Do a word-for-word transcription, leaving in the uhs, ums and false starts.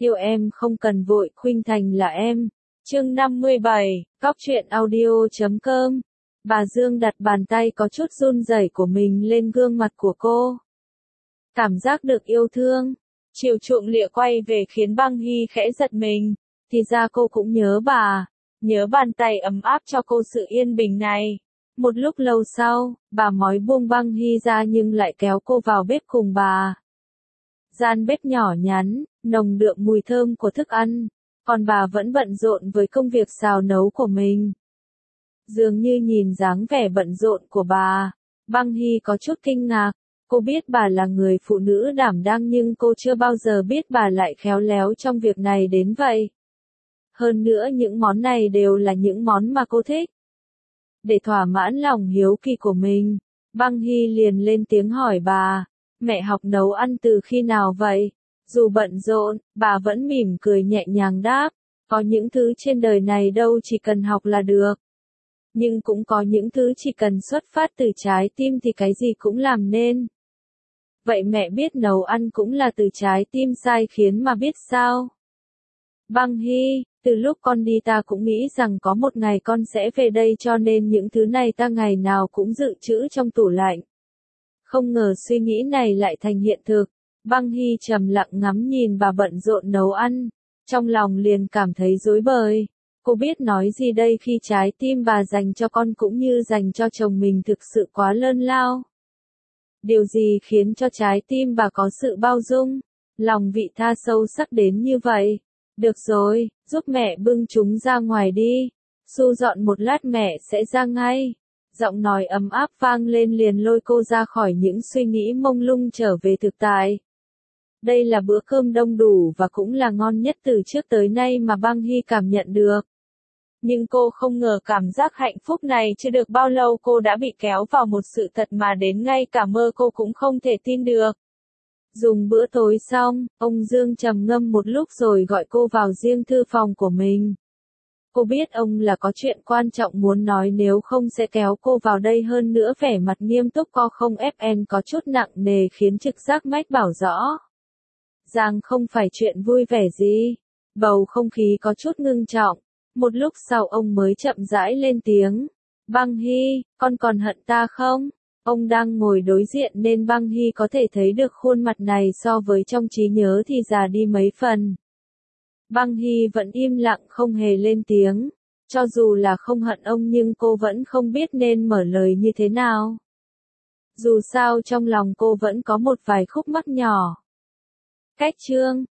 Yêu em không cần vội, khuynh thành là em. Chương năm mươi bảy, Góc truyện audio chấm com. Bà Dương đặt bàn tay có chút run rẩy của mình lên gương mặt của cô. Cảm giác được yêu thương, chiều chuộng lịa quay về khiến Băng Hy khẽ giật mình. Thì ra cô cũng nhớ bà, nhớ bàn tay ấm áp cho cô sự yên bình này. Một lúc lâu sau, bà mói buông Băng Hy ra nhưng lại kéo cô vào bếp cùng bà. Gian bếp nhỏ nhắn, nồng đượm mùi thơm của thức ăn, còn bà vẫn bận rộn với công việc xào nấu của mình. Dường như nhìn dáng vẻ bận rộn của bà, Băng Hy có chút kinh ngạc. Cô biết bà là người phụ nữ đảm đang nhưng cô chưa bao giờ biết bà lại khéo léo trong việc này đến vậy. Hơn nữa những món này đều là những món mà cô thích. Để thỏa mãn lòng hiếu kỳ của mình, Băng Hy liền lên tiếng hỏi bà, mẹ học nấu ăn từ khi nào vậy? Dù bận rộn, bà vẫn mỉm cười nhẹ nhàng đáp, có những thứ trên đời này đâu chỉ cần học là được. Nhưng cũng có những thứ chỉ cần xuất phát từ trái tim thì cái gì cũng làm nên. Vậy mẹ biết nấu ăn cũng là từ trái tim sai khiến mà biết sao? Băng Hy, từ lúc con đi ta cũng nghĩ rằng có một ngày con sẽ về đây cho nên những thứ này ta ngày nào cũng dự trữ trong tủ lạnh. Không ngờ suy nghĩ này lại thành hiện thực. Băng Hy trầm lặng ngắm nhìn bà bận rộn nấu ăn, trong lòng liền cảm thấy rối bời. Cô biết nói gì đây khi trái tim bà dành cho con cũng như dành cho chồng mình thực sự quá lớn lao. Điều gì khiến cho trái tim bà có sự bao dung, lòng vị tha sâu sắc đến như vậy? Được rồi, giúp mẹ bưng chúng ra ngoài đi. Su dọn một lát mẹ sẽ ra ngay. Giọng nói ấm áp vang lên liền lôi cô ra khỏi những suy nghĩ mông lung trở về thực tại. Đây là bữa cơm đông đủ và cũng là ngon nhất từ trước tới nay mà Băng Hy cảm nhận được. Nhưng cô không ngờ cảm giác hạnh phúc này chưa được bao lâu cô đã bị kéo vào một sự thật mà đến ngay cả mơ cô cũng không thể tin được. Dùng bữa tối xong, ông Dương trầm ngâm một lúc rồi gọi cô vào riêng thư phòng của mình. Cô biết ông là có chuyện quan trọng muốn nói nếu không sẽ kéo cô vào đây, hơn nữa vẻ mặt nghiêm túc co không ép en có chút nặng nề khiến trực giác mách bảo rõ. Rằng không phải chuyện vui vẻ gì. Bầu không khí có chút ngưng trọng. Một lúc sau ông mới chậm rãi lên tiếng. Băng Hy, con còn hận ta không? Ông đang ngồi đối diện nên Băng Hy có thể thấy được khuôn mặt này so với trong trí nhớ thì già đi mấy phần. Băng Hy vẫn im lặng không hề lên tiếng. Cho dù là không hận ông nhưng cô vẫn không biết nên mở lời như thế nào. Dù sao trong lòng cô vẫn có một vài khúc mắc nhỏ. Cách chương